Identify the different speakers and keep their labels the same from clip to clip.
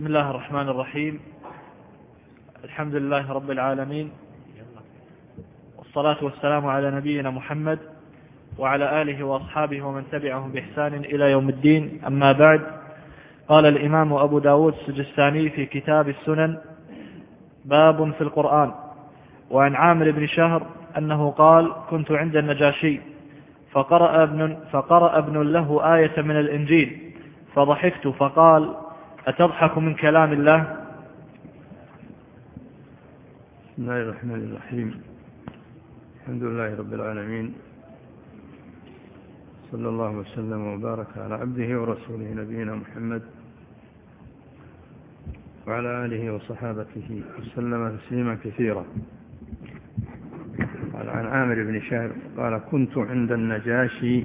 Speaker 1: بسم الله الرحمن الرحيم. الحمد لله رب العالمين، والصلاة والسلام على نبينا محمد وعلى آله وأصحابه ومن تبعهم بإحسان إلى يوم الدين. أما بعد، قال الإمام أبو داود السجستاني في كتاب السنن: باب في القرآن. وعن عامر بن شهر أنه قال: كنت عند النجاشي فقرأ ابن له آية من الإنجيل فضحكت فقال: أتضحك من كلام الله؟
Speaker 2: بسم الله الرحمن الرحيم. الحمد لله رب العالمين، صلى الله وسلم وبارك على عبده ورسوله نبينا محمد وعلى آله وصحابته وسلم تسليما كثيرا. قال عن عامر بن شهر قال: كنت عند النجاشي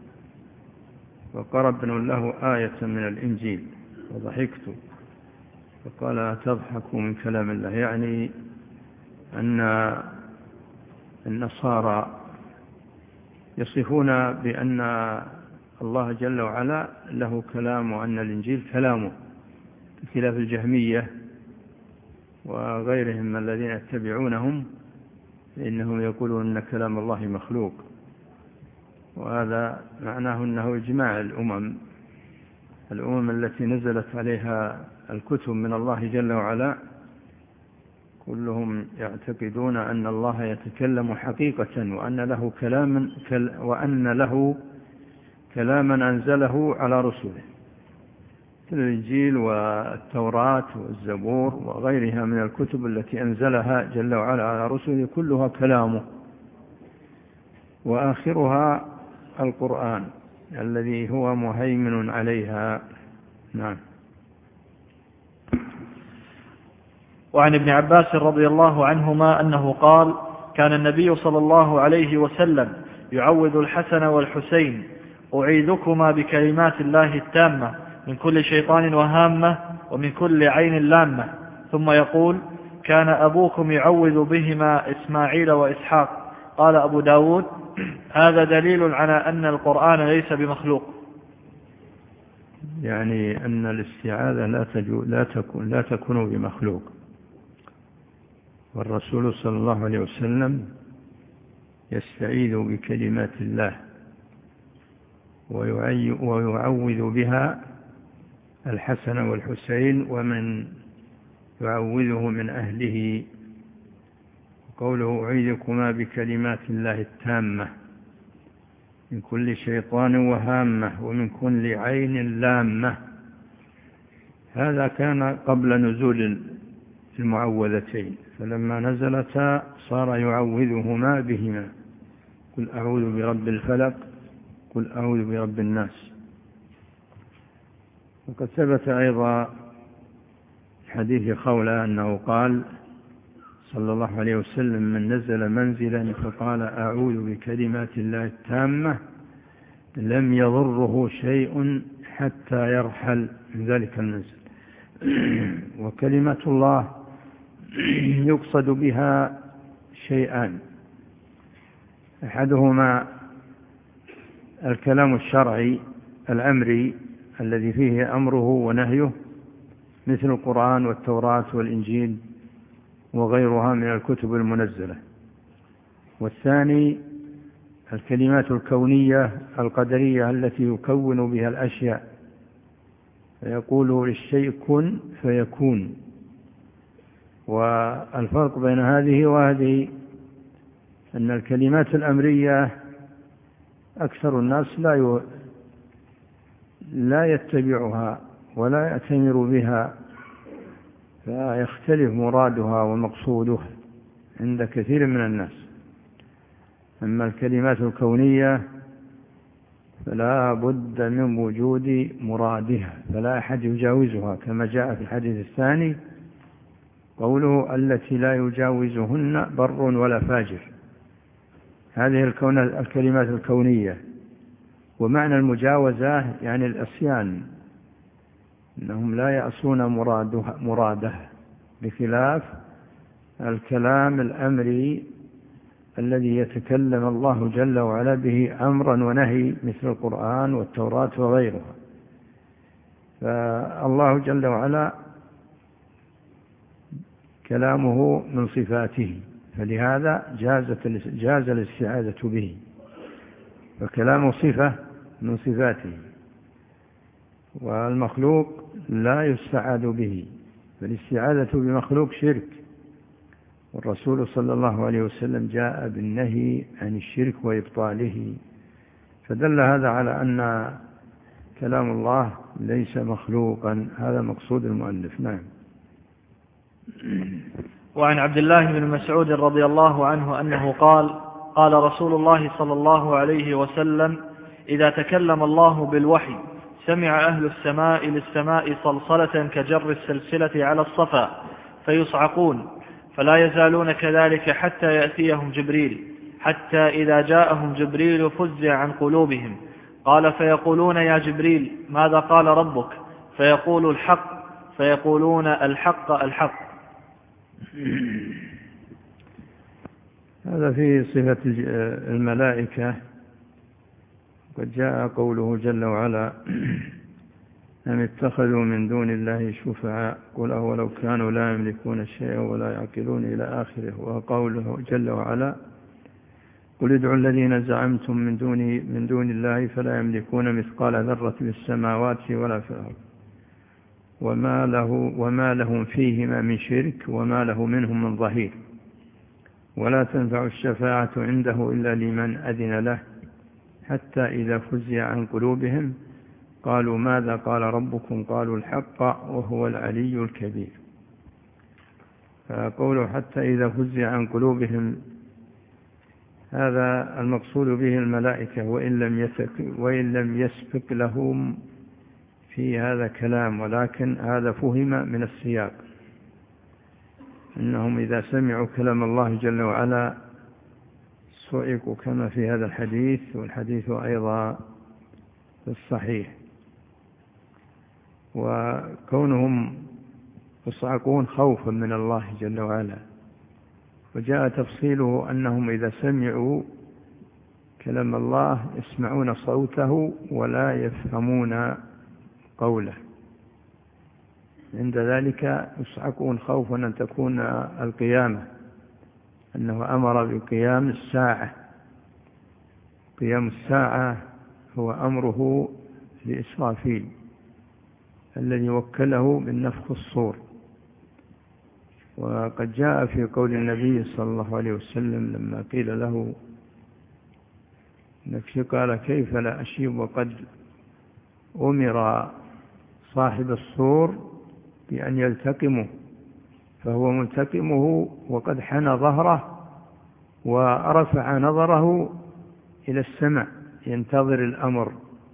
Speaker 2: وقرأ ابن له آية من الإنجيل فضحكت فقال: أتضحك من كلام الله؟ يعني أن النصارى يصفون بأن الله جل وعلا له كلام وأن الإنجيل كلامه، بخلاف الجهمية وغيرهم الذين يتبعونهم فإنهم يقولون أن كلام الله مخلوق. وهذا معناه أنه إجماع الأمم التي نزلت عليها الكتب من الله جل وعلا، كلهم يعتقدون أن الله يتكلم حقيقة وأن له كلاما أنزله على رسله، الإنجيل والتوراة والزبور وغيرها من الكتب التي أنزلها جل وعلا على رسله كلها كلامه، وآخرها القرآن الذي هو مهيمن عليها. نعم.
Speaker 1: وعن ابن عباس رضي الله عنهما أنه قال: كان النبي صلى الله عليه وسلم يعوذ الحسن والحسين: أعيذكما بكلمات الله التامة من كل شيطان وهامة ومن كل عين لامة. ثم يقول: كان أبوكم يعوذ بهما إسماعيل وإسحاق. قال أبو داود: هذا دليل على أن القرآن ليس بمخلوق.
Speaker 2: يعني أن الاستعاذة لا تكون بمخلوق، والرسول صلى الله عليه وسلم يستعيذ بكلمات الله ويعوذ بها الحسن والحسين ومن يعوذه من أهله. قوله: أعيذكما بكلمات الله التامة من كل شيطان وهامة ومن كل عين لامة، هذا كان قبل نزول المعوذتين، فلما نزلتا صار يعوذهما بهما: قل أعوذ برب الفلق، قل أعوذ برب الناس. وقد ثبت أيضا حديث خولة أنه قال صلى الله عليه وسلم: من نزل منزلا فقال أعوذ بكلمات الله التامة لم يضره شيء حتى يرحل من ذلك المنزل. وكلمة الله يقصد بها شيئان: أحدهما الكلام الشرعي الأمري الذي فيه أمره ونهيه مثل القرآن والتوراة والإنجيل وغيرها من الكتب المنزلة. والثاني الكلمات الكونية القدرية التي يكون بها الأشياء، فيقول للشيء كن فيكون. والفرق بين هذه وهذه أن الكلمات الأمرية أكثر الناس لا يتبعها ولا يأتمر بها، فيختلف مرادها ومقصودها عند كثير من الناس. أما الكلمات الكونية فلا بد من وجود مرادها، فلا أحد يجاوزها، كما جاء في الحديث الثاني قوله: التي لا يجاوزهن بر ولا فاجر. هذه الكلمات الكونية. ومعنى المجاوزة يعني العصيان، إنهم لا يعصون مراده، بخلاف الكلام الأمري الذي يتكلم الله جل وعلا به أمرا ونهي مثل القرآن والتوراة وغيرها. فالله جل وعلا كلامه من صفاته، فلهذا جاز الاستعاذة به، فكلامه صفة من صفاته، والمخلوق لا يستعاذ به، فالاستعاذة بمخلوق شرك، والرسول صلى الله عليه وسلم جاء بالنهي عن الشرك وإبطاله، فدل هذا على أن كلام الله ليس مخلوقا. هذا مقصود المؤلف. نعم.
Speaker 1: وعن عبد الله بن مسعود رضي الله عنه أنه قال: قال رسول الله صلى الله عليه وسلم: إذا تكلم الله بالوحي سمع أهل السماء للسماء صلصلة كجر السلسلة على الصفا فيصعقون، فلا يزالون كذلك حتى يأتيهم جبريل، حتى إذا جاءهم جبريل فزع عن قلوبهم، قال: فيقولون: يا جبريل ماذا قال ربك؟ فيقول: الحق. فيقولون: الحق الحق.
Speaker 2: هذا في صفة الملائكة. قد جاء قوله جل وعلا: أم اتخذوا من دون الله شفعاء قل أولو كانوا لا يملكون شيئا ولا يعقلون إلى آخره. وقوله جل وعلا: قل ادعوا الذين زعمتم من دون الله فلا يملكون مثقال ذرة في السماوات ولا في الأرض وما لهم فيهما من شرك وما له منهم من ظهير ولا تنفع الشفاعة عنده إلا لمن أذن له حتى إذا فزع عن قلوبهم قالوا ماذا قال ربكم؟ قالوا الحق وهو العلي الكبير. فقوله حتى إذا فزع عن قلوبهم، هذا المقصود به الملائكة، وإن لم يسبق لهم في هذا كلام، ولكن هذا فهم من السياق أنهم إذا سمعوا كلام الله جل وعلا صعقوا كما في هذا الحديث، والحديث أيضا في الصحيح. وكونهم يصعقون خوفا من الله جل وعلا، وجاء تفصيله أنهم إذا سمعوا كلام الله يسمعون صوته ولا يفهمون قوله، عند ذلك يصعقون خوفا أن تكون القيامة، أنه أمر بقيام الساعة. قيام الساعة هو أمره لإسرافيل الذي وكله بالنفخ الصور. وقد جاء في قول النبي صلى الله عليه وسلم لما قيل له نفسي قال كيف لا أشيب وقد أمر صاحب الصور بأن يلتقمه، فهو ملتقمه وقد حنى ظهره ورفع نظره إلى السماء ينتظر الأمر،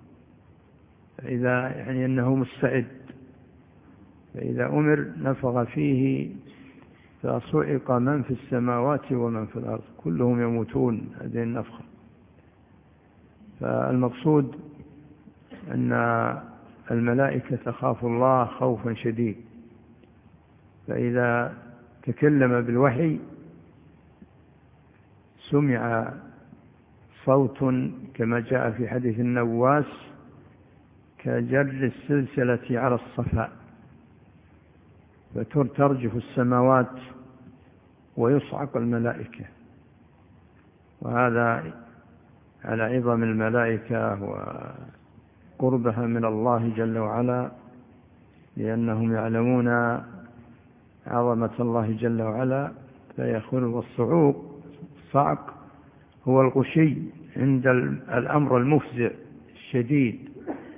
Speaker 2: فإذا يعني أنه مستعد، فإذا أمر نفخ فيه فصعق من في السماوات ومن في الأرض كلهم يموتون هذه النفخة. فالمقصود أن الملائكة تخاف الله خوفا شديد، فإذا تكلم بالوحي سمع صوت كما جاء في حديث النواس كجر السلسلة على الصفا، فترجف السماوات ويصعق الملائكة. وهذا على عظم الملائكة وقربها من الله جل وعلا، لأنهم يعلمون عظمة الله جل وعلا، فيخر الصعق هو الغشي عند الأمر المفزع الشديد،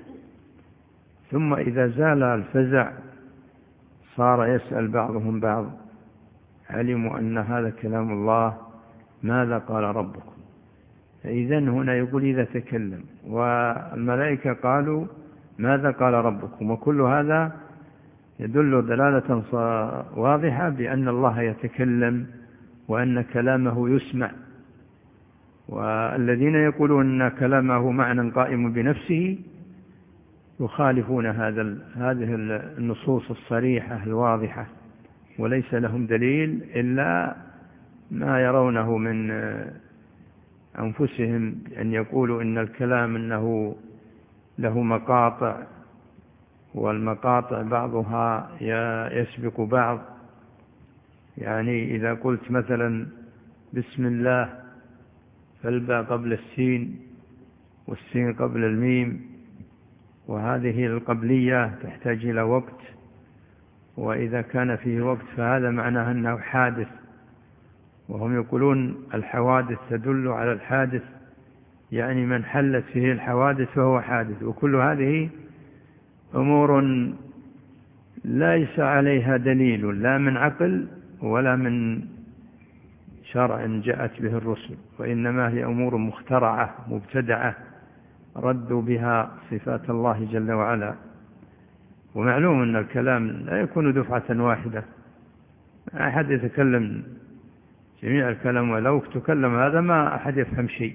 Speaker 2: ثم إذا زال الفزع صار يسأل بعضهم بعض علموا أن هذا كلام الله ماذا قال ربكم. فإذن هنا يقول إذا تكلم، والملائكة قالوا ماذا قال ربكم، وكل هذا يدل دلالة واضحة بأن الله يتكلم وأن كلامه يسمع. والذين يقولون أن كلامه معنى قائم بنفسه يخالفون هذه النصوص الصريحة الواضحة، وليس لهم دليل إلا ما يرونه من أنفسهم، أن يقولوا إن الكلام أنه له مقاطع، والمقاطع بعضها يسبق بعض، يعني إذا قلت مثلا بسم الله فالباء قبل السين والسين قبل الميم، وهذه القبلية تحتاج إلى وقت، وإذا كان فيه وقت فهذا معناه أنه حادث، وهم يقولون الحوادث تدل على الحادث، يعني من حلت فيه الحوادث فهو حادث. وكل هذه أمور ليس عليها دليل لا من عقل ولا من شرع جاءت به الرسل، وإنما هي أمور مخترعة مبتدعة ردوا بها صفات الله جل وعلا. ومعلوم أن الكلام لا يكون دفعة واحدة، أحد يتكلم جميع الكلام، ولو تكلم هذا ما أحد يفهم شيء.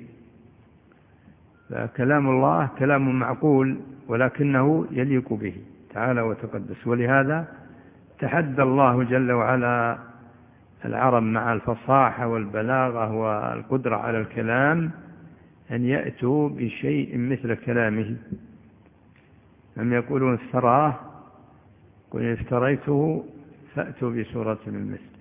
Speaker 2: فكلام الله كلام معقول ولكنه يليق به تعالى وتقدس. ولهذا تحدى الله جل وعلا العرب مع الفصاحة والبلاغة والقدرة على الكلام أن يأتوا بشيء مثل كلامه. هم يقولون افتراه، قل افتريته فأتوا بسورة من مثله.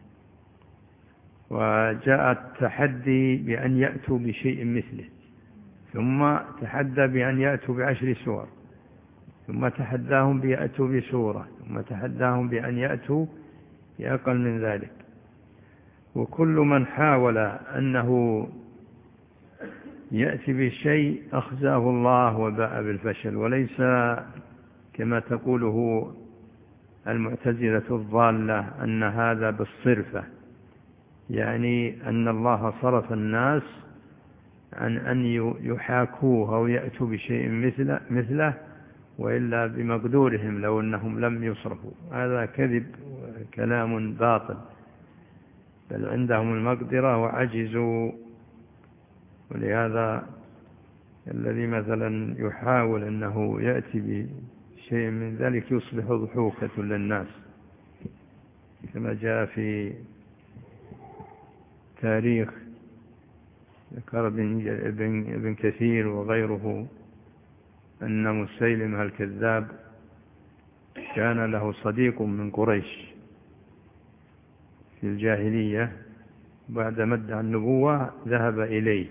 Speaker 2: وجاء التحدي بأن يأتوا بشيء مثله، ثم تحدى بأن يأتوا ب10 سور، ثم تحداهم بيأتوا بسورة، ثم تحداهم بأن يأتوا بأقل من ذلك. وكل من حاول أنه يأتي بالشيء أخزاه الله وباء بالفشل، وليس كما تقوله المعتزلة الضالة أن هذا بالصرفة، يعني أن الله صرف الناس عن أن يحاكوه أو يأتوا بشيء مثله، وإلا بمقدورهم لو أنهم لم يصرفوا. هذا كذب وكلام باطل، بل عندهم المقدرة وعجزوا. ولهذا الذي مثلا يحاول أنه يأتي بشيء من ذلك يصبح ضحوكة للناس، كما جاء في تاريخ ذكر ابن كثير وغيره أن مسيلمة الكذاب كان له صديق من قريش في الجاهلية، بعد مدة النبوة ذهب إليه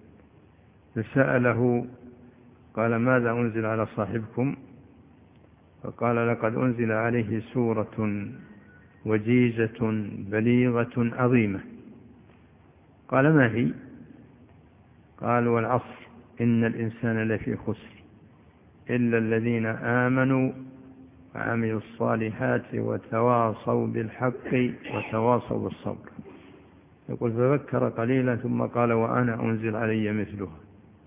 Speaker 2: فسأله قال ماذا أنزل على صاحبكم؟ فقال لقد أنزل عليه سورة وجيزة بليغة عظيمة. قال ما هي؟ قال والعصر إن الإنسان لفي خسر إلا الذين آمنوا وعملوا الصالحات وتواصوا بالحق وتواصوا بالصبر. يقول فذكر قليلا ثم قال وأنا أنزل علي مثلها.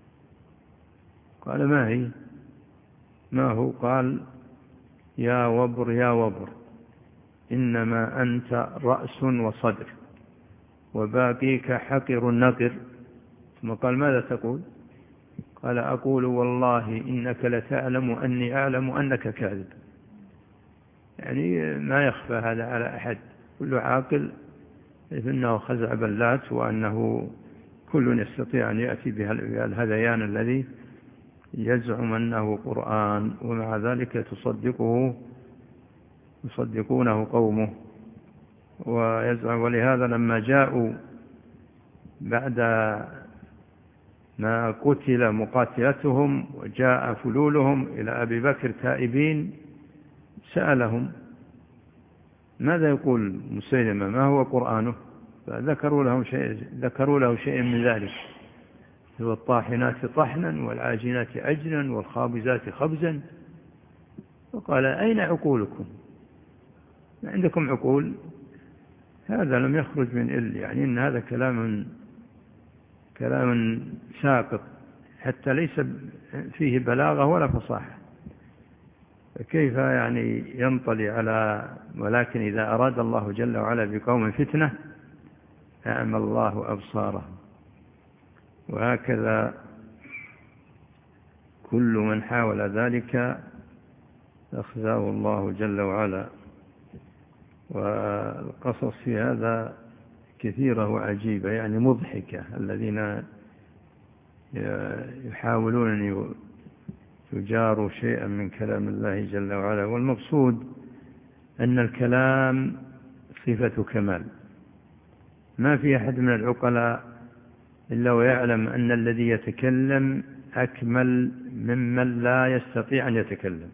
Speaker 2: قال ما هي؟ ما هو؟ قال يا وبر يا وبر إنما أنت رأس وصدر وباقيك حقر نقر. ثم قال ماذا تقول؟ قال أقول والله إنك لتعلم أني أعلم أنك كاذب. يعني ما يخفى هذا على أحد، كل عاقل إنه خزع بلات، وأنه كل يستطيع أن يأتي بالهذيان الذي يزعم أنه قرآن، ومع ذلك يصدقونه قومه ويزعم. ولهذا لما جاءوا بعد ما قتل مقاتلتهم وجاء فلولهم إلى أبي بكر تائبين سألهم ماذا يقول مسيلمة، ما هو قرآنه؟ فذكروا له شيء من ذلك، والطاحنات طحنا والعاجنات عجنا والخابزات خبزا. فقال أين عقولكم؟ ما عندكم عقول؟ هذا لم يخرج من يعني إن هذا كلام ساقط، حتى ليس فيه بلاغة ولا فصاحة. كيف يعني ينطلي على؟ ولكن إذا أراد الله جل وعلا بقوم فتنة أعمى الله أبصارهم. وهكذا كل من حاول ذلك أخزاه الله جل وعلا. والقصص في هذا كثيرة وعجيبة، يعني مضحكة، الذين يحاولون أن يجاروا شيئا من كلام الله جل وعلا. والمقصود أن الكلام صفة كمال، ما في أحد من العقلاء إلا ويعلم أن الذي يتكلم أكمل ممن لا يستطيع أن يتكلم.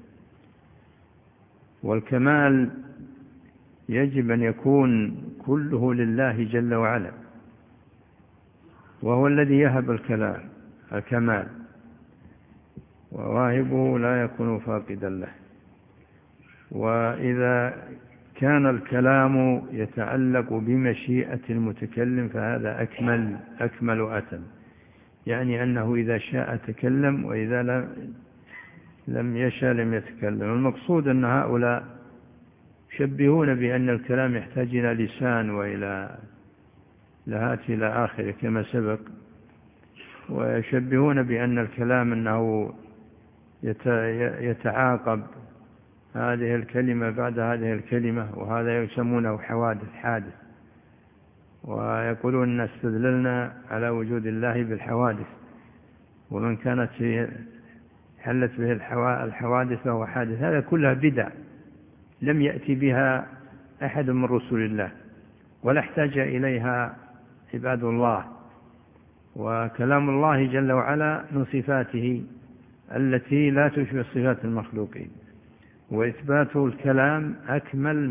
Speaker 2: والكمال يجب أن يكون كله لله جل وعلا، وهو الذي يهب الكمال، وواهبه لا يكون فاقدا له. وإذا كان الكلام يتعلق بمشيئة المتكلم فهذا أكمل وأتم، يعني أنه إذا شاء تكلم، وإذا لم يشاء لم يتكلم. المقصود أن هؤلاء يشبهون بأن الكلام يحتاج إلى لسان وإلى لهات إلى آخره كما سبق، ويشبهون بأن الكلام أنه يتعاقب هذه الكلمة بعد هذه الكلمة، وهذا يسمونه حادث، ويقولون أن استدللنا على وجود الله بالحوادث، ومن كانت حلت به الحوادث فهو حادث. هذا كلها بدع لم يأتي بها أحد من رسول الله ولا احتاج إليها عباد الله. وكلام الله جل وعلا من صفاته التي لا تشبه صفات المخلوقين، وإثبات الكلام أكمل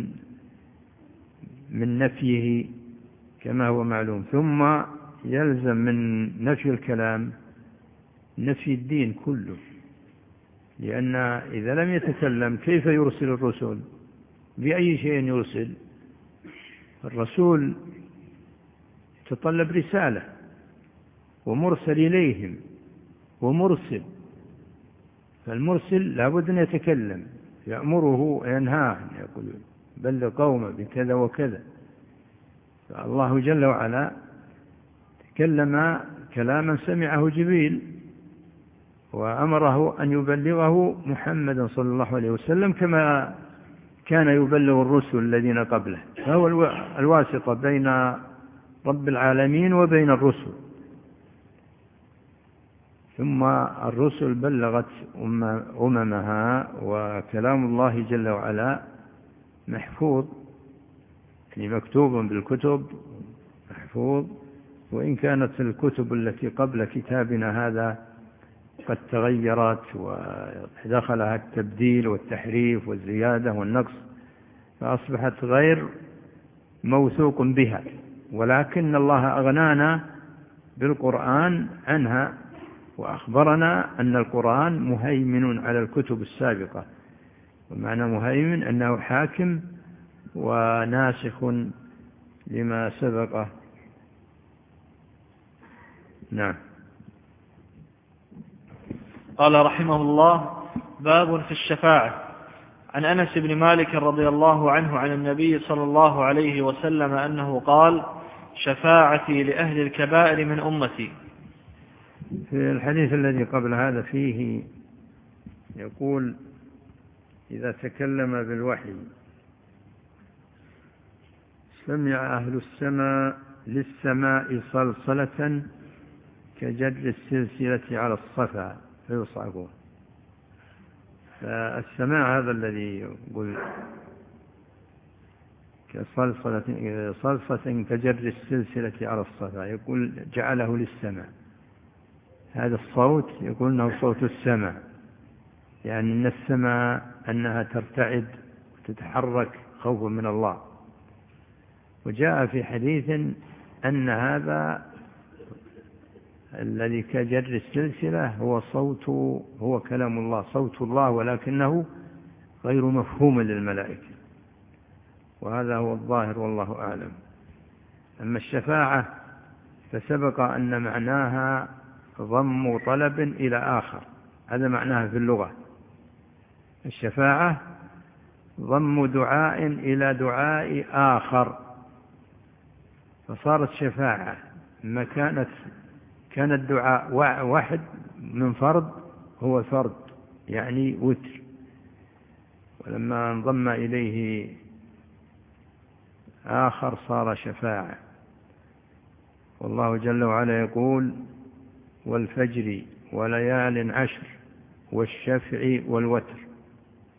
Speaker 2: من نفيه كما هو معلوم. ثم يلزم من نفي الكلام نفي الدين كله، لأن إذا لم يتكلم كيف يرسل الرسل؟ بأي شيء يرسل؟ الرسول يتطلب رسالة ومرسل إليهم ومرسل، فالمرسل لابد أن يتكلم، يأمره وينهاه، يقول بلغ قومه بكذا وكذا. فالله جل وعلا تكلم كلاما سمعه جبريل وأمره أن يبلغه محمد صلى الله عليه وسلم كما كان يبلغ الرسل الذين قبله، فهو الواسطة بين رب العالمين وبين الرسل. ثم الرسل بلغت أممها، وكلام الله جل وعلا محفوظ، يعني مكتوب بالكتب محفوظ، وإن كانت الكتب التي قبل كتابنا هذا قد تغيرت ودخلها التبديل والتحريف والزيادة والنقص، فأصبحت غير موثوق بها، ولكن الله أغنانا بالقرآن عنها، وأخبرنا أن القرآن مهيمن على الكتب السابقة. ومعنى مهيمن أنه حاكم وناسخ لما سبقه. نعم.
Speaker 1: قال رحمه الله: باب في الشفاعة. عن أنس بن مالك رضي الله عنه عن النبي صلى الله عليه وسلم أنه قال: شفاعتي لأهل الكبائر من أمتي.
Speaker 2: في الحديث الذي قبل هذا فيه يقول: إذا تكلم بالوحي سمع أهل السماء للسماء صلصلة كجر السلسلة على الصفا فيصعقون. فالسماع هذا الذي يقول صلصة كجر السلسلة على الصفا، يقول جعله للسماء. هذا الصوت يقول أنه صوت السماء، يعني أن السماء أنها ترتعد وتتحرك خوفا من الله. وجاء في حديث أن هذا الذي كجر السلسلة هو كلام الله، صوت الله، ولكنه غير مفهوم للملائكة، وهذا هو الظاهر والله أعلم. أما الشفاعة فسبق أن معناها ضم طلب إلى آخر، هذا معناها في اللغة. الشفاعة ضم دعاء إلى دعاء آخر، فصارت شفاعة. ما كان الدعاء واحد من فرد هو فرد، يعني وتر، ولما انضم إليه آخر صار شفاعة. والله جل وعلا يقول: والفجر وليال عشر والشفع والوتر.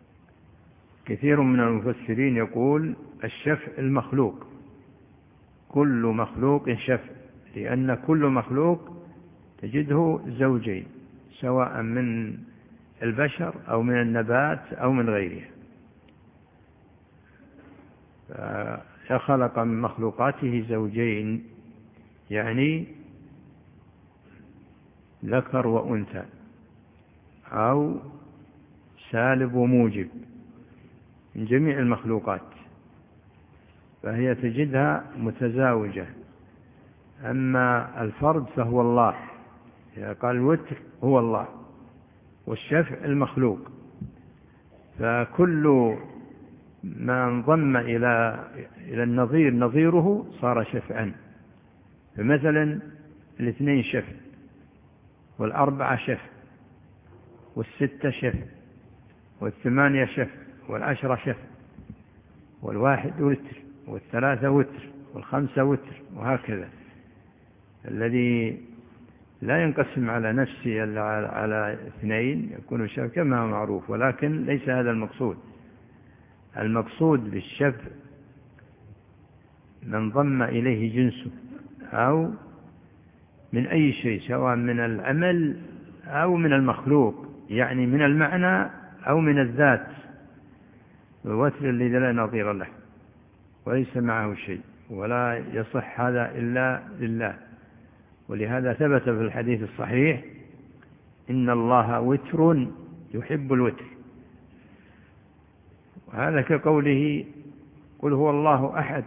Speaker 2: كثير من المفسرين يقول الشفع المخلوق كل مخلوق شفع، لأن كل مخلوق تجده زوجين، سواء من البشر أو من النبات أو من غيره. فخلق من مخلوقاته زوجين، يعني ذكر وأنثى أو سالب وموجب من جميع المخلوقات، فهي تجدها متزاوجة. أما الفرد فهو الله، إذا قال الوتر هو الله، والشفع المخلوق. فكل ما انضم إلى النظير نظيره صار شفعا. فمثلا 2 شفع، 4 شفع، 6 شفع، 8 شفع، 10 شفع، 1 وتر، 3 وتر، 5 وتر، وهكذا. الذي لا ينقسم على نفسه إلا على 2 يكون شفع كما هو معروف، ولكن ليس هذا المقصود. المقصود بالشفع من ضم إليه جنسه أو من أي شيء، سواء من العمل أو من المخلوق، يعني من المعنى أو من الذات. الوتر الذي لا نظير له وليس معه شيء، ولا يصح هذا إلا لله. ولهذا ثبت في الحديث الصحيح: إن الله وتر يحب الوتر. وهذا كقوله: قل هو الله أحد.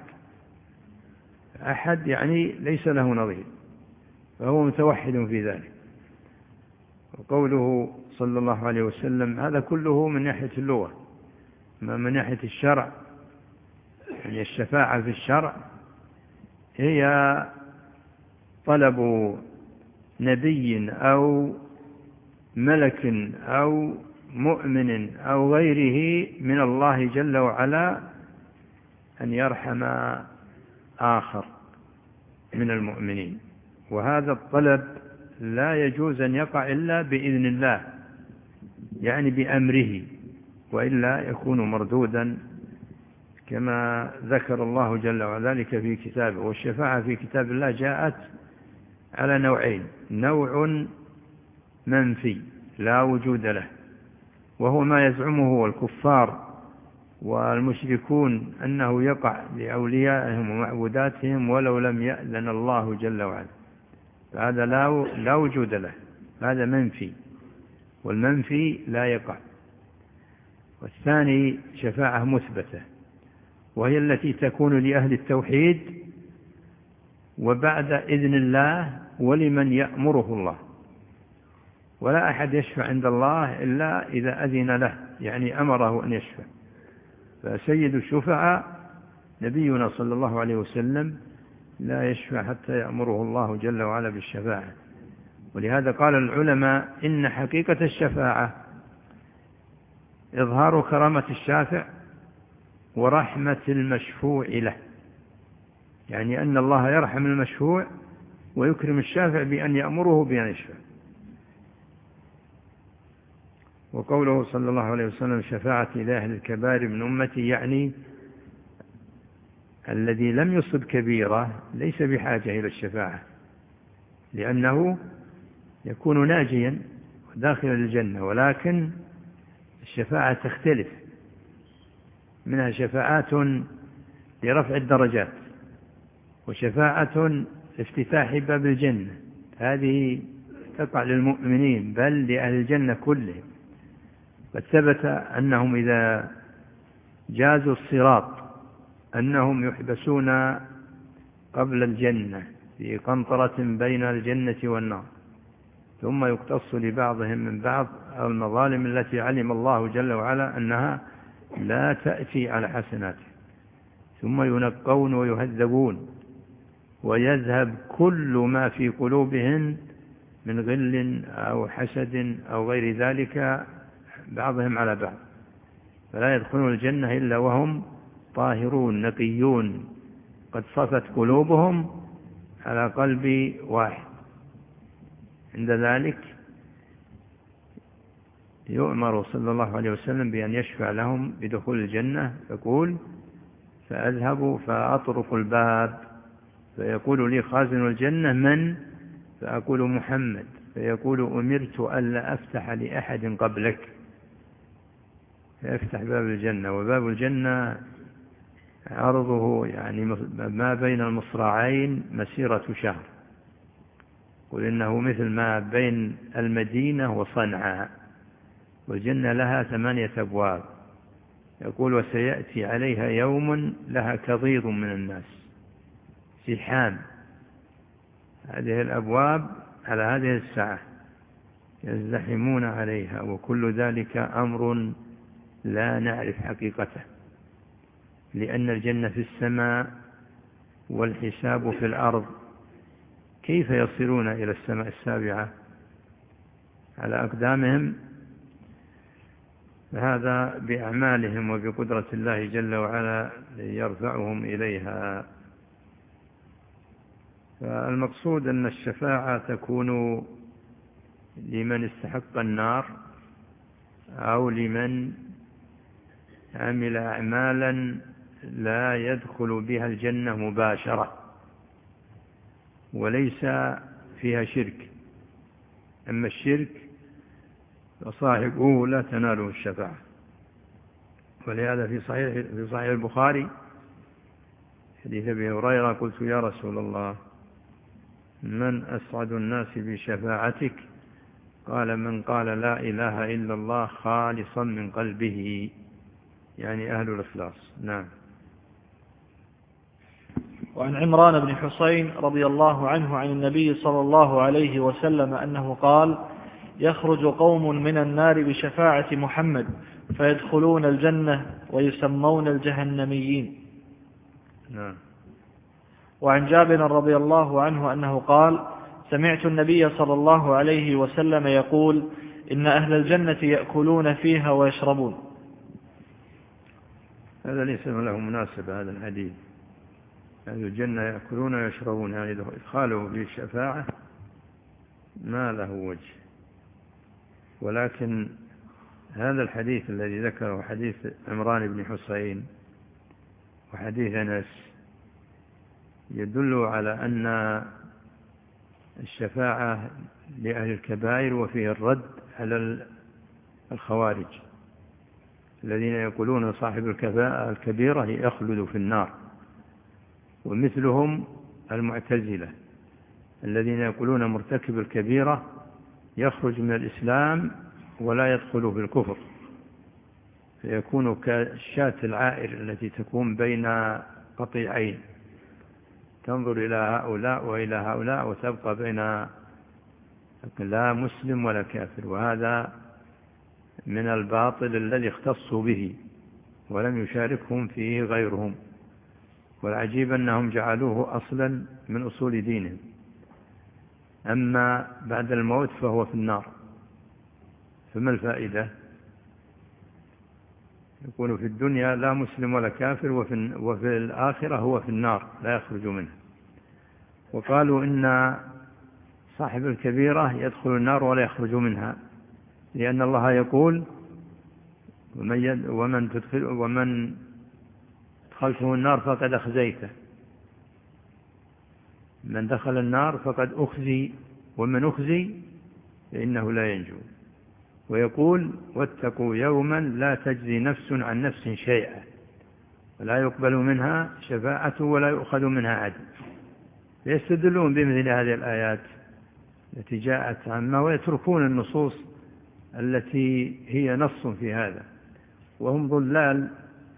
Speaker 2: أحد يعني ليس له نظير، فهو متوحد في ذلك. وقوله صلى الله عليه وسلم هذا كله من ناحية اللغة. ما من ناحية الشرع، يعني الشفاعة في الشرع هي طلب نبي أو ملك أو مؤمن أو غيره من الله جل وعلا أن يرحم آخر من المؤمنين. وهذا الطلب لا يجوز أن يقع إلا بإذن الله، يعني بأمره، وإلا يكون مردودا، كما ذكر الله جل وعلا ذلك في كتابه. والشفاعة في كتاب الله جاءت على نوعين: نوع منفي لا وجود له، وهو ما يزعمه الكفار والمشركون أنه يقع لأوليائهم ومعبوداتهم ولو لم يأذن الله جل وعلا، فهذا لا وجود له، هذا منفي، والمنفي لا يقع. والثاني شفاعة مثبتة، وهي التي تكون لأهل التوحيد وبعد إذن الله ولمن يأمره الله. ولا أحد يشفع عند الله إلا إذا أذن له، يعني أمره أن يشفع. فسيد الشفعاء نبينا صلى الله عليه وسلم لا يشفع حتى يأمره الله جل وعلا بالشفاعة. ولهذا قال العلماء إن حقيقة الشفاعة إظهار كرامة الشافع ورحمة المشفوع له، يعني أن الله يرحم المشفوع ويكرم الشافع بأن يأمره بأن يشفع. وقوله صلى الله عليه وسلم: شفاعتي لأهل الكبائر من أمتي، يعني الذي لم يصب كبيرة ليس بحاجة إلى الشفاعة، لأنه يكون ناجيا داخل الجنة. ولكن الشفاعة تختلف، منها شفاعات لرفع الدرجات، وشفاعة افتتاح باب الجنة، هذه تقع للمؤمنين بل لأهل الجنة كلهم. قد ثبت أنهم إذا جازوا الصراط أنهم يحبسون قبل الجنة في قنطرة بين الجنة والنار، ثم يقتص لبعضهم من بعض المظالم التي علم الله جل وعلا أنها لا تأتي على حسناته، ثم ينقون ويهذبون، ويذهب كل ما في قلوبهم من غل أو حسد أو غير ذلك بعضهم على بعض، فلا يدخلون الجنة إلا وهم طاهرون نقيون، قد صفت قلوبهم على قلب واحد. عند ذلك يؤمر صلى الله عليه وسلم بأن يشفع لهم بدخول الجنة، يقول: فأذهب فأطرق الباب فيقول لي خازن الجنة: من؟ فأقول: محمد. فيقول: أمرت ألا أفتح لأحد قبلك. فيفتح باب الجنة، وباب الجنة عرضه يعني ما بين المصراعين مسيرة شهر. قل إنه مثل ما بين المدينة وصنعاء. والجنة لها 8 أبواب. يقول: وسيأتي عليها يوم لها كضيض من الناس زحام. هذه الأبواب على هذه الساعة يزدحمون عليها، وكل ذلك أمر لا نعرف حقيقته، لأن الجنة في السماء والحساب في الأرض. كيف يصلون إلى السماء السابعة على أقدامهم؟ هذا بأعمالهم وبقدرة الله جل وعلا يرفعهم إليها. فالمقصود أن الشفاعة تكون لمن استحق النار أو لمن عمل أعمالا لا يدخل بها الجنة مباشرة وليس فيها شرك. أما الشرك فصاحبه لا تناله الشفاعة. ولهذا في صحيح البخاري حديث أبي هريرة: قلت يا رسول الله من أسعد الناس بشفاعتك؟ قال: من قال لا إله إلا الله خالصا من قلبه، يعني أهل الإخلاص. نعم.
Speaker 1: وعن عمران بن حسين رضي الله عنه عن النبي صلى الله عليه وسلم أنه قال: يخرج قوم من النار بشفاعة محمد فيدخلون الجنة ويسمون الجهنميين.
Speaker 2: نعم.
Speaker 1: وعن جابر رضي الله عنه أنه قال: سمعت النبي صلى الله عليه وسلم يقول: إن أهل الجنة يأكلون فيها ويشربون.
Speaker 2: هذا ليس له مناسبة هذا الحديث. أهل الجنة يأكلون ويشربون، يعني إدخاله في الشفاعة ما له وجه. ولكن هذا الحديث الذي ذكره حديث عمران بن حسين وحديث أنس يدل على أن الشفاعة لأهل الكبائر، وفيه الرد على الخوارج الذين يقولون صاحب الكبيرة يخلد في النار، ومثلهم المعتزلة الذين يقولون مرتكب الكبيرة يخرج من الإسلام ولا يدخل في الكفر، فيكون كالشاة العائر التي تكون بين قطيعين، تنظر إلى هؤلاء وإلى هؤلاء وتبقى بين لا مسلم ولا كافر. وهذا من الباطل الذي اختصوا به ولم يشاركهم فيه غيرهم. والعجيب أنهم جعلوه أصلا من أصول دينهم. أما بعد الموت فهو في النار، فما الفائدة؟ يكون في الدنيا لا مسلم ولا كافر، وفي الآخرة هو في النار لا يخرج منها. وقالوا إن صاحب الكبيرة يدخل النار ولا يخرج منها، لأن الله يقول: ومن دخلته النار فقد أخزيته. من دخل النار فقد أخزي، ومن أخزي فإنه لا ينجو. ويقول: واتقوا يوما لا تجزي نفس عن نفس شيئا ولا يقبل منها شفاعة ولا يؤخذ منها عدل. فيستدلون بمثل هذه الآيات التي جاءت عما، ويتركون النصوص التي هي نص في هذا، وهم ضلال.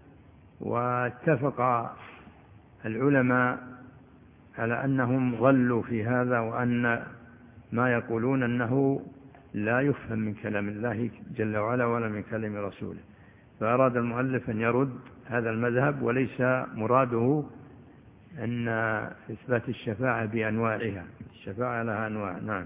Speaker 2: واتفق العلماء على أنهم ضلوا في هذا، وأن ما يقولون أنه لا يفهم من كلام الله جل وعلا ولا من كلام رسوله. فأراد المؤلف أن يرد هذا المذهب، وليس مراده أن إثبات الشفاعة بأنواعها. الشفاعة لها أنواع. نعم.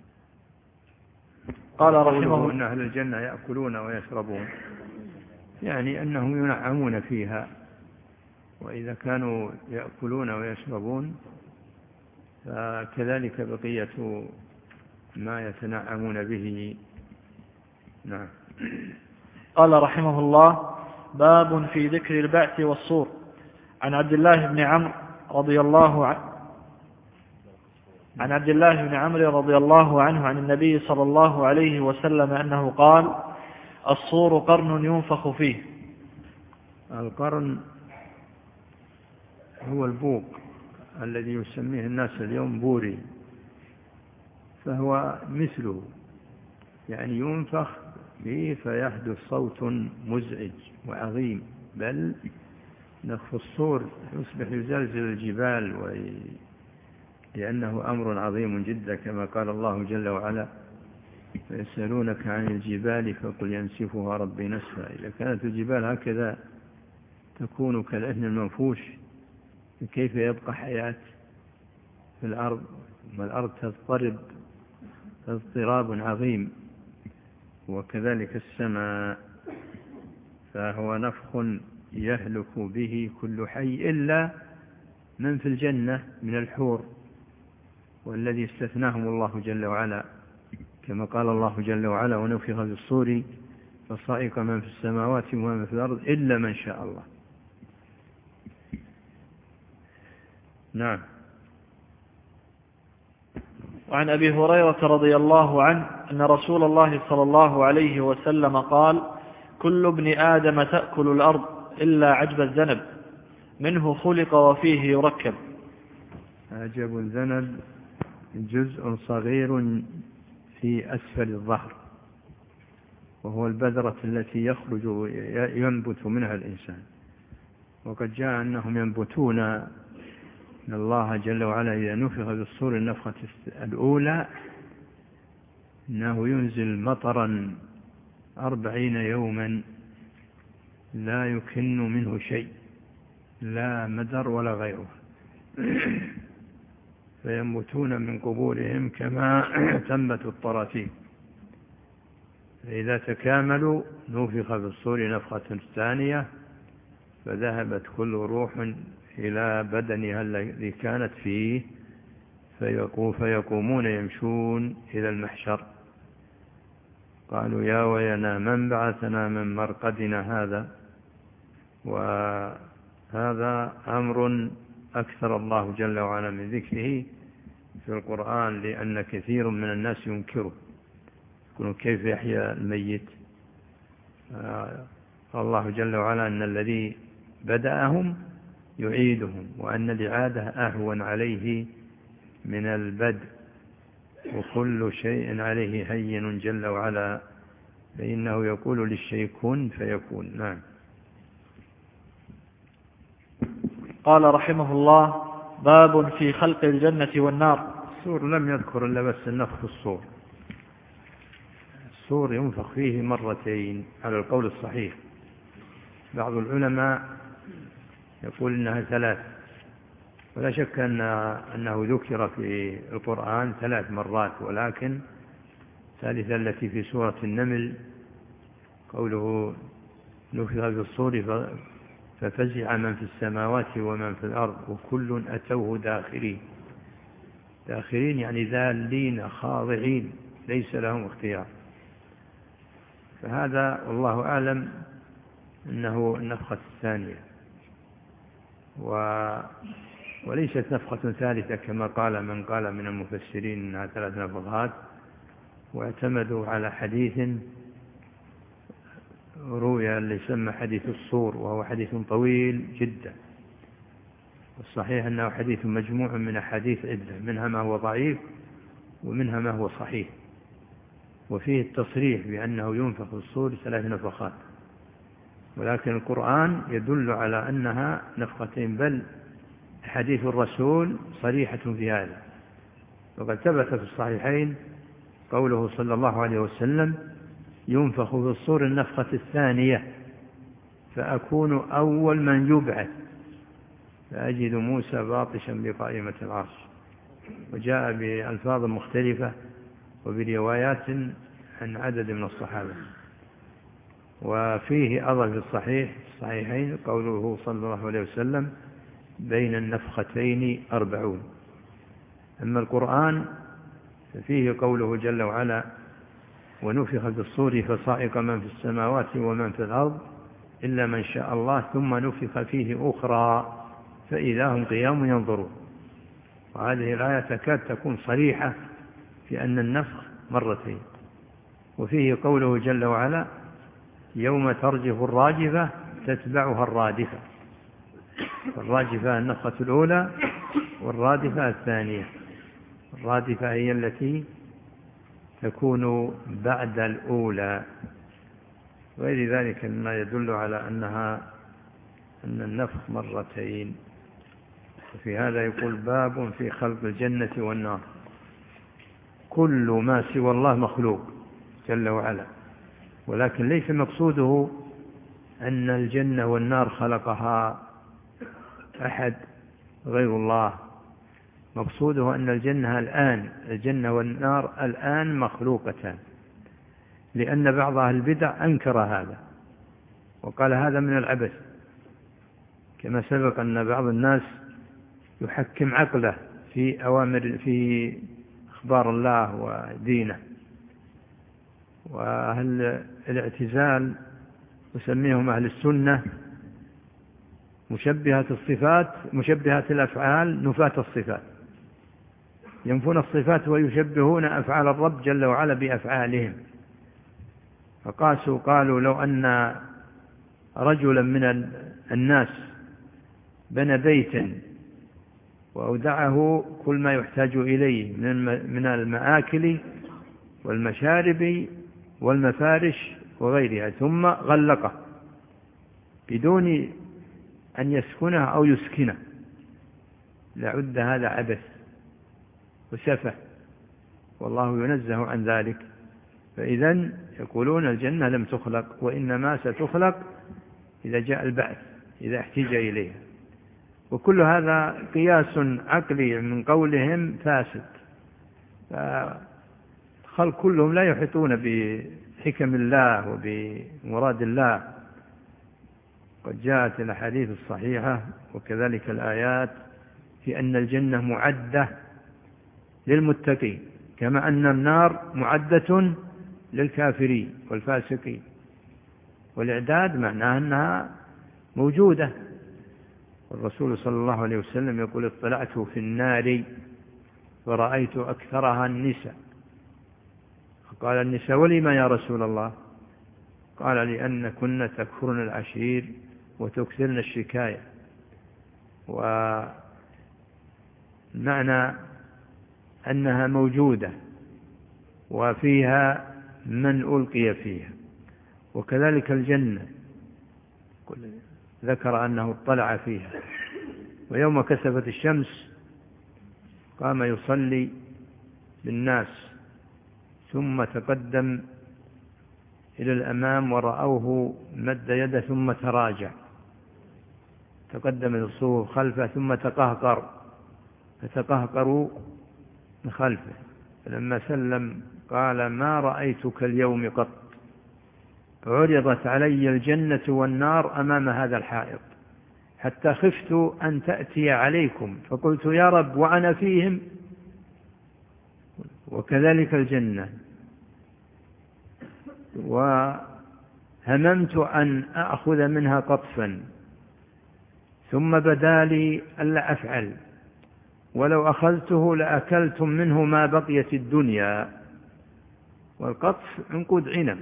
Speaker 1: قال رحمه
Speaker 2: أن أهل الجنة يأكلون ويشربون، يعني أنهم ينعمون فيها، وإذا كانوا يأكلون ويشربون فكذلك بقية ما يتنعمون به. نعم.
Speaker 1: قال رحمه الله: باب في ذكر البعث والصور. عن عبد الله بن عمرو رضي الله عنه عن عبد الله بن عمرو رضي الله عنه عن النبي صلى الله عليه وسلم أنه قال: الصور قرن ينفخ فيه.
Speaker 2: القرن هو البوق الذي يسميه الناس اليوم بوري، فهو مثله، يعني ينفخ فيه فيحدث صوت مزعج وعظيم، بل نفخ الصور يصبح يزلزل الجبال لأنه أمر عظيم جدا، كما قال الله جل وعلا: فيسألونك عن الجبال فقل ينسفها ربي نسفا. إذا كانت الجبال هكذا تكون كالعهن المنفوش، كيف يبقى حياة في الأرض؟ والأرض تضطرب اضطراب عظيم، وكذلك السماء، فهو نفخ يهلك به كل حي إلا من في الجنة من الحور، والذي استثناهم الله جل وعلا، كما قال الله جل وعلا: ونفخ في الصور فصائق من في السماوات ومن في الأرض إلا من شاء الله. نعم.
Speaker 1: وعن أبي هريرة رضي الله عنه أن رسول الله صلى الله عليه وسلم قال: كل ابن آدم تأكل الأرض إلا عجب الذنب، منه خلق وفيه يركب.
Speaker 2: عجب الذنب جزء صغير في أسفل الظهر، وهو البذرة التي يخرج ينبت منها الإنسان، وقد جاء أنهم ينبتون، إن الله جل وعلا إذا نفخ بالصور النفخة الأولى إنه ينزل مطرا 40 يوما لا يكن منه شيء، لا مدر ولا غيره، فينبتون من قبورهم كما تنبت الطراثيم. فإذا تكاملوا نفخ بالصور نفخة ثانية، فذهبت كل روح إلى بدنها الذي كانت فيه، فيقومون يمشون إلى المحشر. قالوا: يا ويلنا من بعثنا من مرقدنا هذا. وهذا أمر أكثر الله جل وعلا من ذكره في القرآن، لأن كثير من الناس ينكره، يقولون: كيف يحيى الميت؟ الله جل وعلا أن الذي بدأهم يعيدهم، وأن الإعادة أهون عليه من البدء، وكل شيء عليه هين جل وعلا، فإنه يقول للشيء كن فيكون. نعم.
Speaker 1: قال رحمه الله: باب في خلق الجنة والنار.
Speaker 2: السور لم يذكر إلا بس النفخ الصور. الصور ينفخ فيه مرتين على القول الصحيح. بعض العلماء يقول إنها 3، ولا شك أنه ذكر في القرآن 3 مرات، ولكن الثالثة التي في سورة النمل قوله: نفخ بالصور ففزع من في السماوات ومن في الأرض وكل أتوه داخرين، يعني ذالين خاضعين ليس لهم اختيار. فهذا والله أعلم أنه النفخة الثانية، وليست نفخة ثالثة كما قال من المفسرين أنها 3 نفخات، واعتمدوا على حديث روي اللي يسمى حديث الصور، وهو حديث طويل جدا، والصحيح أنه حديث مجموع من أحاديث عدة، منها ما هو ضعيف ومنها ما هو صحيح، وفيه التصريح بأنه ينفخ الصور 3 نفخات، ولكن القرآن يدل على أنها نفختين، بل حديث الرسول صريحة في هذا. وقد ثبت في الصحيحين قوله صلى الله عليه وسلم: ينفخ في الصور النفخة الثانية فأكون أول من يبعث فأجد موسى باطشا بقائمة العرش. وجاء بألفاظ مختلفة وبروايات عن عدد من الصحابة. وفيه أيضا في الصحيحين قوله صلى الله عليه وسلم: بين النفختين 40. أما القرآن ففيه قوله جل وعلا: ونفخ بالصور فصائق من في السماوات ومن في الأرض إلا من شاء الله ثم نفخ فيه أخرى فإذا هم قيام ينظرون. وهذه الآية تكاد تكون صريحة في أن النفخ مرتين. وفيه قوله جل وعلا يوم ترجف الراجفة تتبعها الرادفة. الراجفة النفخة الأولى والرادفة الثانية. الرادفة هي التي تكون بعد الأولى. غير ذلك مما يدل على أن النفخ مرتين. وفي هذا يقول باب في خلق الجنة والنار. كل ما سوى الله مخلوق جل وعلا، ولكن ليس مقصوده أن الجنة والنار خلقها أحد غير الله. مقصوده أن الجنة والنار الآن مخلوقتان، لأن بعض أهل البدع أنكر هذا وقال هذا من العبث، كما سبق أن بعض الناس يحكم عقله في أخبار الله ودينه. وأهل الاعتزال يسميهم أهل السنة مشبهة الأفعال نفاة الصفات، ينفون الصفات ويشبهون أفعال الرب جل وعلا بأفعالهم. قالوا لو أن رجلا من الناس بنى بيتا وأودعه كل ما يحتاج إليه من المآكل والمشارب والمفارش وغيرها، ثم غلقه بدون أن يسكنه أو يسكنه، لعد هذا عبث وسفه، والله ينزه عن ذلك. فإذن يقولون الجنة لم تخلق، وإنما ستخلق إذا جاء البعث، إذا احتاج إليها. وكل هذا قياس عقلي من قولهم فاسد. فالخلق كلهم لا يحيطون بحكم الله وبمراد الله. قد جاءت الأحاديث الصحيحة وكذلك الآيات في أن الجنة معدة للمتقين، كما أن النار معدة للكافرين والفاسقين. والإعداد معناه أنها موجودة. الرسول صلى الله عليه وسلم يقول اطلعت في النار ورأيت أكثرها النساء. فقال النساء ولما يا رسول الله؟ قال لأن كن تكفرن العشير وتكثرن الشكاية. ومعنى أنها موجودة وفيها من ألقي فيها. وكذلك الجنة ذكر أنه اطلع فيها، ويوم كسفت الشمس قام يصلي بالناس، ثم تقدم إلى الأمام ورأوه مد يده ثم تراجع، تقدم للصفوف خلفه ثم فتقهقروا من خلفه. فلما سلم قال ما رأيتك اليوم قط، عرضت علي الجنة والنار أمام هذا الحائط حتى خفت أن تأتي عليكم، فقلت يا رب وأنا فيهم. وكذلك الجنة، وهممت أن أخذ منها قطفا ثم بدا لي ألا أفعل، ولو أخذته لأكلتم منه ما بقيت الدنيا. والقطف عنقود عنب.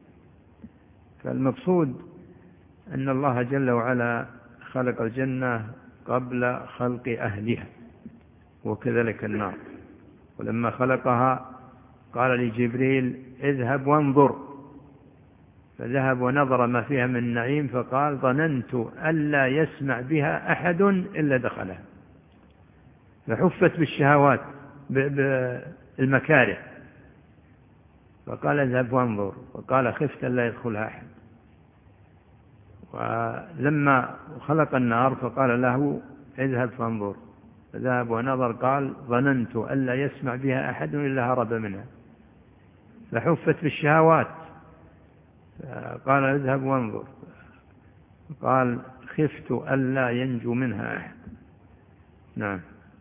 Speaker 2: فالمقصود أن الله جل وعلا خلق الجنة قبل خلق أهلها، وكذلك النار. ولما خلقها قال لجبريل اذهب وانظر، فذهب ونظر ما فيها من نعيم، فقال ظننت ألا يسمع بها أحد إلا دخلها. فحفت بالشهوات بالمكاره، فقال اذهب وانظر، وقال خفت ألا يدخلها أحد. ولما خلق النار فقال له اذهب فانظر، فذهب ونظر، قال ظننت ألا يسمع بها أحد إلا هرب منها. فحفت بالشهوات، قال اذهب وانظر، قال خفت ألا ينجو منها أحد. نعم.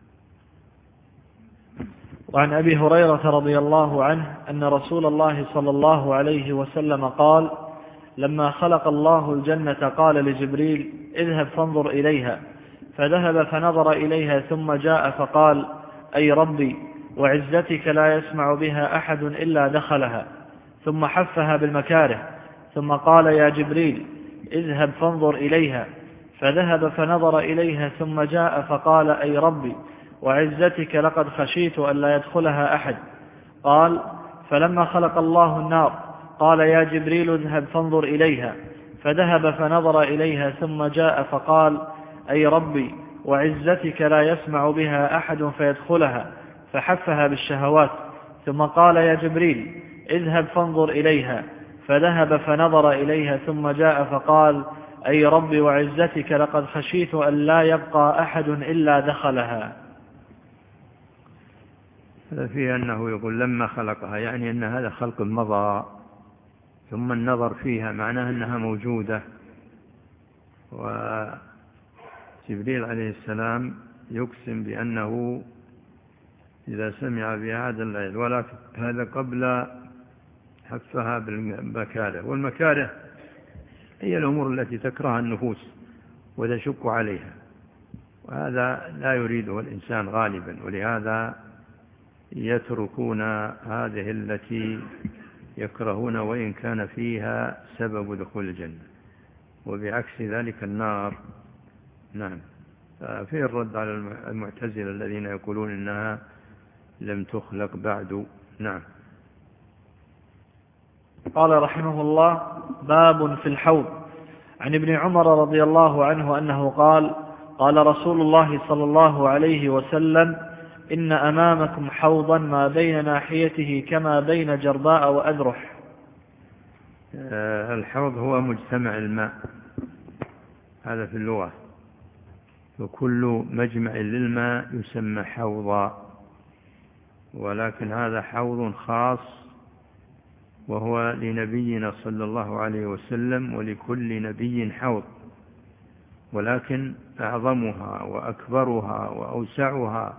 Speaker 1: وعن أبي هريرة رضي الله عنه أن رسول الله صلى الله عليه وسلم قال لما خلق الله الجنة قال لجبريل اذهب فانظر إليها، فذهب فنظر إليها ثم جاء فقال أي ربي وعزتك لا يسمع بها أحد إلا دخلها، ثم حفها بالمكاره، ثم قال يا جبريل اذهب فانظر إليها، فذهب فنظر إليها ثم جاء فقال أي ربي وعزتك لقد خشيت أن لا يدخلها أحد. قال فلما خلق الله النار قال يا جبريل اذهب فانظر إليها، فذهب فنظر إليها ثم جاء فقال أي ربي وعزتك لا يسمع بها أحد فيدخلها، فحفها بالشهوات، ثم قال يا جبريل اذهب فانظر إليها، فذهب فنظر إليها ثم جاء فقال أي ربي وعزتك لقد خشيت أن لا يبقى أحد إلا دخلها.
Speaker 2: هذا فيه أنه يقول لما خلقها، يعني أن هذا خلق مضى، ثم النظر فيها معناه أنها موجودة. وجبريل عليه السلام يقسم بأنه إذا سمع بهذا الليل، ولكن هذا قبل حفها بالمكاره، والمكاره هي الأمور التي تكره النفوس وتشك عليها، وهذا لا يريده الإنسان غالبا، ولهذا يتركون هذه التي يكرهون وإن كان فيها سبب دخول الجنة، وبعكس ذلك النار. نعم. فيه الرد على المعتزلة الذين يقولون إنها لم تخلق بعد. نعم.
Speaker 1: قال رحمه الله باب في الحوض. عن ابن عمر رضي الله عنه أنه قال قال رسول الله صلى الله عليه وسلم إن أمامكم حوضا ما بين ناحيته كما بين جرباء وأذرح.
Speaker 2: الحوض هو مجتمع الماء، هذا في اللغة، وكل مجمع للماء يسمى حوضا، ولكن هذا حوض خاص وهو لنبينا صلى الله عليه وسلم، ولكل نبي حوض، ولكن أعظمها وأكبرها وأوسعها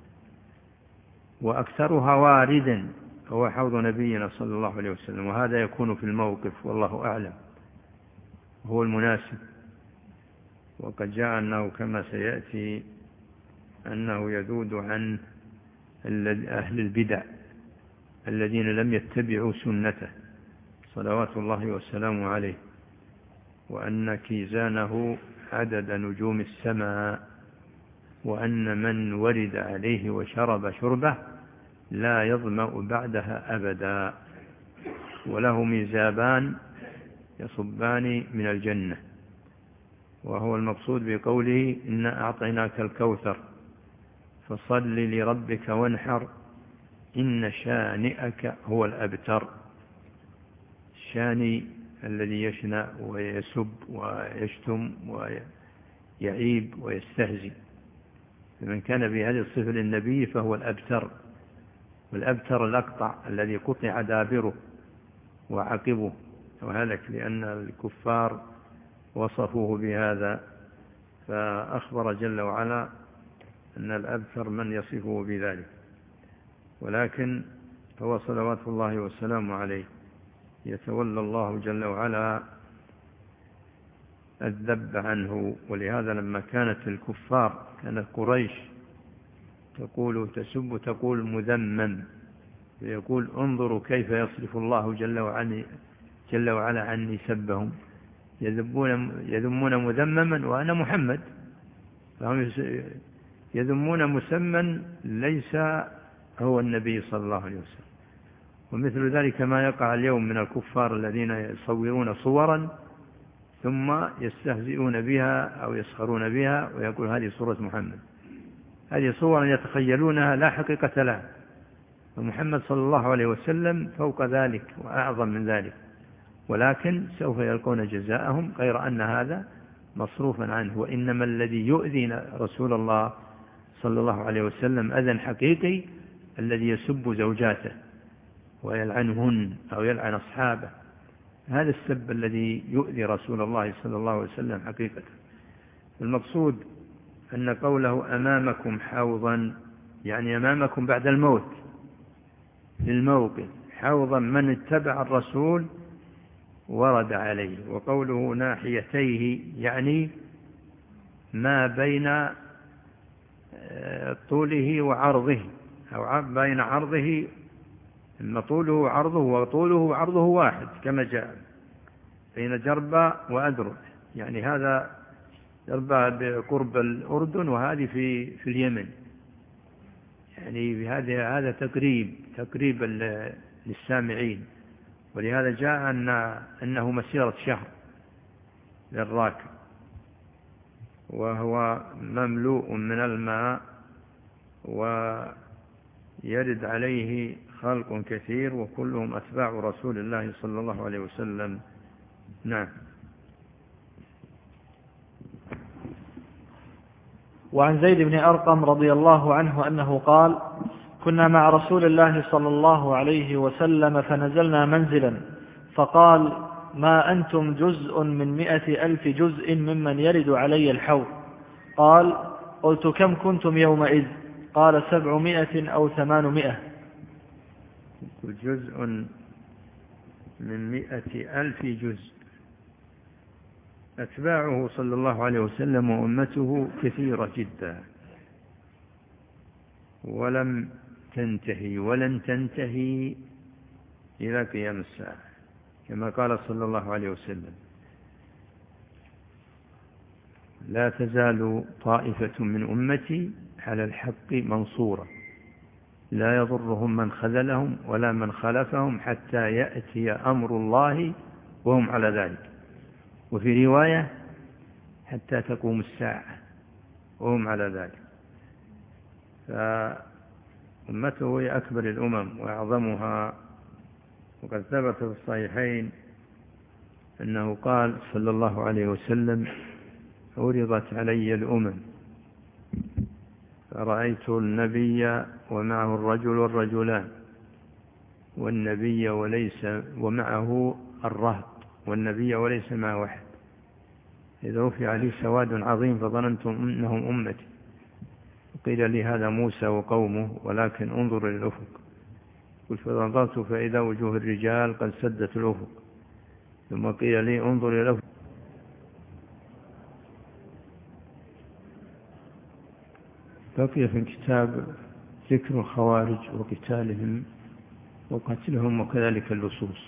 Speaker 2: وأكثرها واردا هو حوض نبينا صلى الله عليه وسلم، وهذا يكون في الموقف والله أعلم هو المناسب. وقد جاء أنه كما سيأتي أنه يذود عن أهل البدع الذين لم يتبعوا سنته صلوات الله وسلامه عليه، وأن كيزانه عدد نجوم السماء، وأن من ورد عليه وشرب شربه لا يظمأ بعدها أبدا، وله ميزابان يصبان من الجنة، وهو المقصود بقوله إنا أعطيناك الكوثر فصل لربك وانحر إن شانئك هو الأبتر. الشاني الذي يشنأ ويسب ويشتم ويعيب ويستهزئ، فمن كان بهذه الصفة للنبي فهو الأبتر، والأبتر الأقطع الذي قطع دابره وعقبه وهلك، لأن الكفار وصفوه بهذا، فأخبر جل وعلا أن الأبتر من يصفه بذلك، ولكن هو صلوات الله والسلام عليه يتولى الله جل وعلا الذب عنه. ولهذا لما كانت الكفار، كانت قريش تقول مذمم، ويقول انظروا كيف يصرف الله جل وعلا عني سبهم، يذمون مذمما وأنا محمد، فهم يذمون مسمى ليس هو النبي صلى الله عليه وسلم. ومثل ذلك ما يقع اليوم من الكفار الذين يصورون صورا ثم يستهزئون بها أو يسخرون بها ويقول هذه صورة محمد، هذه صور يتخيلونها لا حقيقة لها، ومحمد صلى الله عليه وسلم فوق ذلك وأعظم من ذلك، ولكن سوف يلقون جزاءهم، غير أن هذا مصروفا عنه. وإنما الذي يؤذي رسول الله صلى الله عليه وسلم أذى حقيقي الذي يسب زوجاته ويلعنهن أو يلعن أصحابه، هذا السب الذي يؤذي رسول الله صلى الله عليه وسلم حقيقة. المقصود أن قوله أمامكم حوضا يعني أمامكم بعد الموت للموقف، حوضا من اتبع الرسول ورد عليه. وقوله ناحيتيه يعني ما بين طوله وعرضه، أو بين عرضه، إن طوله وعرضه، وطوله وعرضه واحد كما جاء بين جربة وأدرب. يعني هذا جربة بقرب الأردن وهذه في اليمن. يعني هذا تقريب للسامعين. ولهذا جاء أنه مسيرة شهر للراكب، وهو مملوء من الماء ويرد عليه خلق كثير وكلهم أتباع رسول الله صلى الله عليه وسلم. نعم.
Speaker 1: وعن زيد بن أرقم رضي الله عنه أنه قال: كنا مع رسول الله صلى الله عليه وسلم فنزلنا منزلا، فقال: ما أنتم جزء من 100,000 جزء ممن يرد علي الحوض. قال: قلت: كم كنتم يومئذ؟ قال: 700 أو 800.
Speaker 2: جزء من 100,000 جزء. أتباعه صلى الله عليه وسلم وأمته كثيرة جدا، ولم تنتهي ولن تنتهي إلى قيام الساعة، كما قال صلى الله عليه وسلم: لا تزال طائفة من أمتي على الحق منصورة، لا يضرهم من خذلهم ولا من خلفهم حتى يأتي أمر الله وهم على ذلك. وفي رواية: حتى تقوم الساعة وهم على ذلك. فأمته هي أكبر الأمم وأعظمها. وقد ثبت في الصحيحين أنه قال صلى الله عليه وسلم: عرضت علي الأمم فرأيت النبي ومعه الرجل والرجلان، والنبي وليس ومعه الرهط، والنبي وليس معه أحد، إذا رفع لي سواد عظيم فظننتم أنهم أمتي. قيل لي: هذا موسى وقومه، ولكن انظر إلى الأفق. قلت: فنظرت فإذا وجوه الرجال قد سدت الأفق. ثم قيل لي: انظر إلى الأفق. بقي في الكتاب ذكر الخوارج وقتالهم وقتلهم وكذلك اللصوص.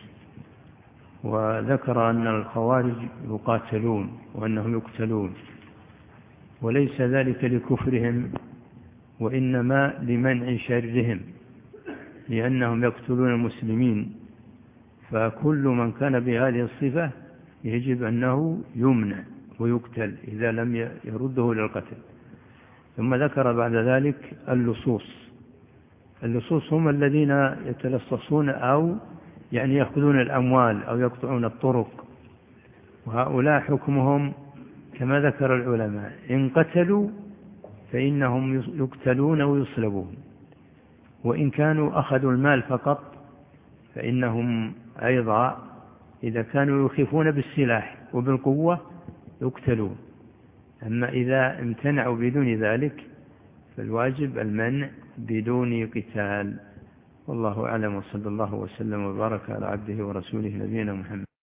Speaker 2: وذكر أن الخوارج يقاتلون وأنهم يقتلون، وليس ذلك لكفرهم، وإنما لمنع شرهم، لأنهم يقتلون المسلمين. فكل من كان بهذه الصفة يجب أنه يمنع ويقتل إذا لم يرده للقتل. ثم ذكر بعد ذلك اللصوص. اللصوص هم الذين يتلصصون أو يعني يأخذون الأموال أو يقطعون الطرق، وهؤلاء حكمهم كما ذكر العلماء: إن قتلوا فإنهم يقتلون ويصلبون، وإن كانوا أخذوا المال فقط فإنهم أيضا إذا كانوا يخيفون بالسلاح وبالقوة يقتلون. أما إذا امتنعوا بدون ذلك فالواجب المنع بدون قتال. والله أعلم، وصلى الله وسلم وبارك على عبده ورسوله نبينا محمد.